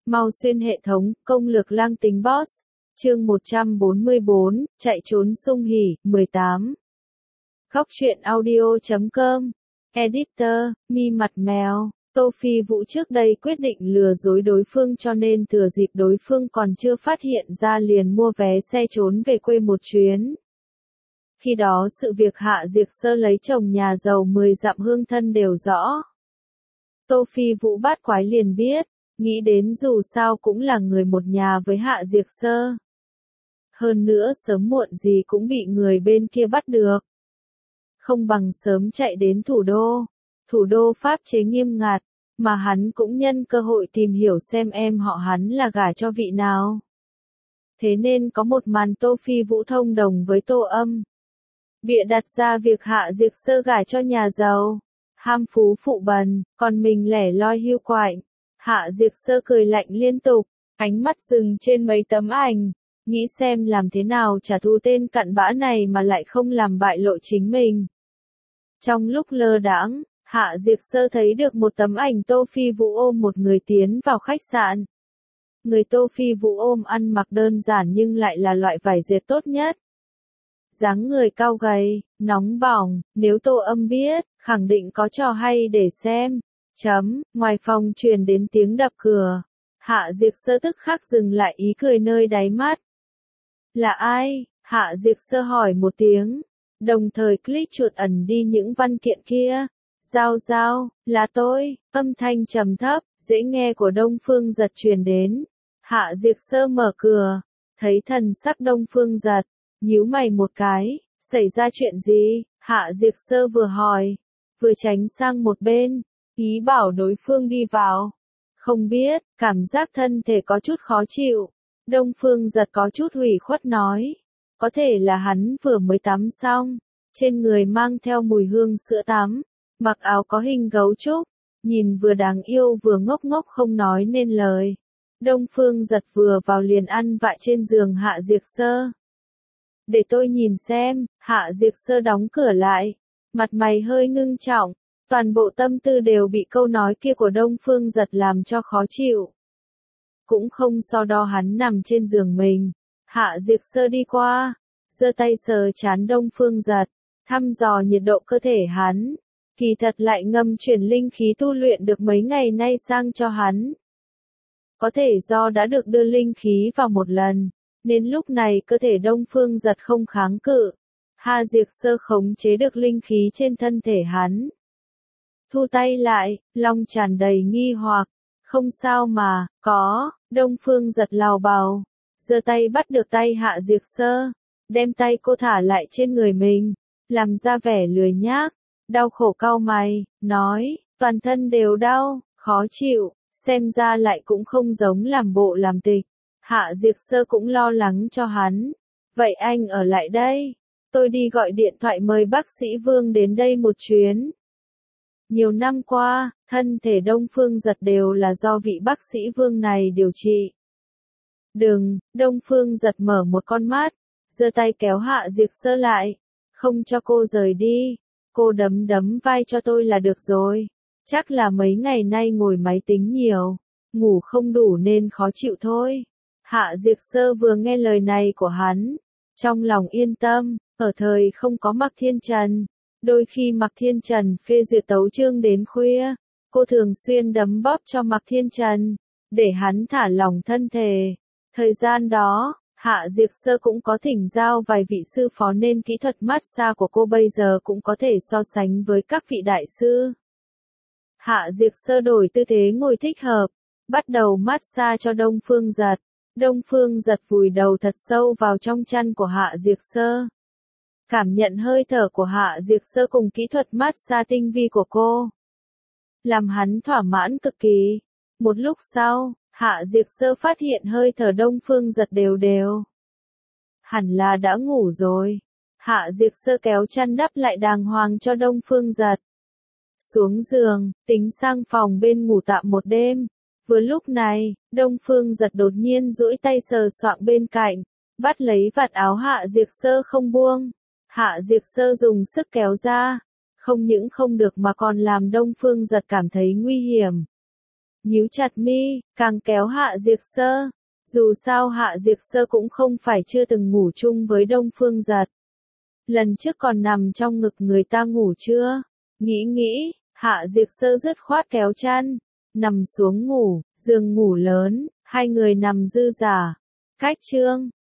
Mau xuyên hệ thống, công lược lang tính boss. Chương 144, chạy trốn sung hỉ, 18. Góc truyện audio.com. Editor, Mi Mặt Mèo. Tô Phi Vũ trước đây quyết định lừa dối đối phương cho nên thừa dịp đối phương còn chưa phát hiện ra liền mua vé xe trốn về quê một chuyến. Khi đó sự việc Hạ Diệc Sơ lấy chồng nhà giàu 10 dặm hương thân đều rõ. Tô Phi Vũ bát quái liền biết, nghĩ đến dù sao cũng là người một nhà với Hạ Diệc Sơ. Hơn nữa sớm muộn gì cũng bị người bên kia bắt được. Không bằng sớm chạy đến thủ đô pháp chế nghiêm ngặt, mà hắn cũng nhân cơ hội tìm hiểu xem em họ hắn là gả cho vị nào. Thế nên có một màn Tô Phi Vũ thông đồng với Tô Âm. Bịa đặt ra việc Hạ Diệc Sơ gả cho nhà giàu, ham phú phụ bần, còn mình lẻ loi hiu quạnh. Hạ Diệc Sơ cười lạnh liên tục, ánh mắt dừng trên mấy tấm ảnh, nghĩ xem làm thế nào trả thù tên cặn bã này mà lại không làm bại lộ chính mình. Trong lúc lơ đãng, Hạ Diệc Sơ thấy được một tấm ảnh Tô Phi Vũ ôm một người tiến vào khách sạn. Người Tô Phi Vũ ôm ăn mặc đơn giản nhưng lại là loại vải dệt tốt nhất. Dáng người cao gầy, nóng bỏng, nếu Tô Âm biết, khẳng định có trò hay để xem. Ngoài phòng truyền đến tiếng đập cửa. Hạ Diệc Sơ tức khắc dừng lại ý cười nơi đáy mắt. Là ai? Hạ Diệc Sơ hỏi một tiếng, đồng thời click chuột ẩn đi những văn kiện kia. Giao, là tôi, âm thanh trầm thấp, dễ nghe của Đông Phương Giật truyền đến. Hạ Diệc Sơ mở cửa, thấy thần sắc Đông Phương Giật, nhíu mày một cái, xảy ra chuyện gì? Hạ Diệc Sơ vừa hỏi, vừa tránh sang một bên, ý bảo đối phương đi vào. Không biết, cảm giác thân thể có chút khó chịu. Đông Phương Giật có chút ủy khuất nói, có thể là hắn vừa mới tắm xong, trên người mang theo mùi hương sữa tắm, mặc áo có hình gấu trúc, nhìn vừa đáng yêu vừa ngốc ngốc không nói nên lời. Đông Phương Giật vừa vào liền ăn vạ trên giường Hạ Diệc Sơ. Để tôi nhìn xem. Hạ Diệc Sơ đóng cửa lại, mặt mày hơi ngưng trọng, toàn bộ tâm tư đều bị câu nói kia của Đông Phương Giật làm cho khó chịu. Cũng không so đo hắn nằm trên giường mình. Hạ Diệc Sơ đi qua, giơ tay sờ trán Đông Phương Giật, thăm dò nhiệt độ cơ thể hắn. Kỳ thật lại ngâm chuyển linh khí tu luyện được mấy ngày nay sang cho hắn. Có thể do đã được đưa linh khí vào một lần, nên lúc này cơ thể Đông Phương Giật không kháng cự. Hạ Diệc Sơ khống chế được linh khí trên thân thể hắn. Thu tay lại, lòng tràn đầy nghi hoặc. Không sao mà, có. Đông Phương Giật lào bào, giơ tay bắt được tay Hạ Diệc Sơ, đem tay cô thả lại trên người mình, làm ra vẻ lười nhác, đau khổ cau mày, nói, toàn thân đều đau, khó chịu, xem ra lại cũng không giống làm bộ làm tịch. Hạ Diệc Sơ cũng lo lắng cho hắn, vậy anh ở lại đây, tôi đi gọi điện thoại mời bác sĩ Vương đến đây một chuyến. Nhiều năm qua, thân thể Đông Phương Giật đều là do vị bác sĩ Vương này điều trị. Đừng, Đông Phương Giật mở một con mắt, giơ tay kéo Hạ Diệc Sơ lại, không cho cô rời đi, cô đấm vai cho tôi là được rồi. Chắc là mấy ngày nay ngồi máy tính nhiều, ngủ không đủ nên khó chịu thôi. Hạ Diệc Sơ vừa nghe lời này của hắn, trong lòng yên tâm, ở thời không có Mạc Thiên Trần. Đôi khi Mạc Thiên Trần phê duyệt tấu chương đến khuya, cô thường xuyên đấm bóp cho Mạc Thiên Trần, để hắn thả lỏng thân thể. Thời gian đó, Hạ Diệc Sơ cũng có thỉnh giao vài vị sư phó nên kỹ thuật massage của cô bây giờ cũng có thể so sánh với các vị đại sư. Hạ Diệc Sơ đổi tư thế ngồi thích hợp, bắt đầu massage cho Đông Phương Giật. Đông Phương Giật vùi đầu thật sâu vào trong chăn của Hạ Diệc Sơ. Cảm nhận hơi thở của Hạ Diệc Sơ cùng kỹ thuật massage tinh vi của cô, làm hắn thỏa mãn cực kỳ. Một lúc sau, Hạ Diệc Sơ phát hiện hơi thở Đông Phương Giật đều đều. Hẳn là đã ngủ rồi. Hạ Diệc Sơ kéo chăn đắp lại đàng hoàng cho Đông Phương Giật. Xuống giường, tính sang phòng bên ngủ tạm một đêm. Vừa lúc này, Đông Phương Giật đột nhiên duỗi tay sờ soạng bên cạnh, bắt lấy vạt áo Hạ Diệc Sơ không buông. Hạ Diệc Sơ dùng sức kéo ra, không những không được mà còn làm Đông Phương Giật cảm thấy nguy hiểm. nhíu chặt mi, càng kéo Hạ Diệt Sơ. Dù sao Hạ Diệt Sơ cũng không phải chưa từng ngủ chung với Đông Phương Giật. Lần trước còn nằm trong ngực người ta ngủ chưa? Nghĩ, Hạ Diệt Sơ dứt khoát kéo chăn, nằm xuống ngủ, giường ngủ lớn, hai người nằm dư dả. Cách chương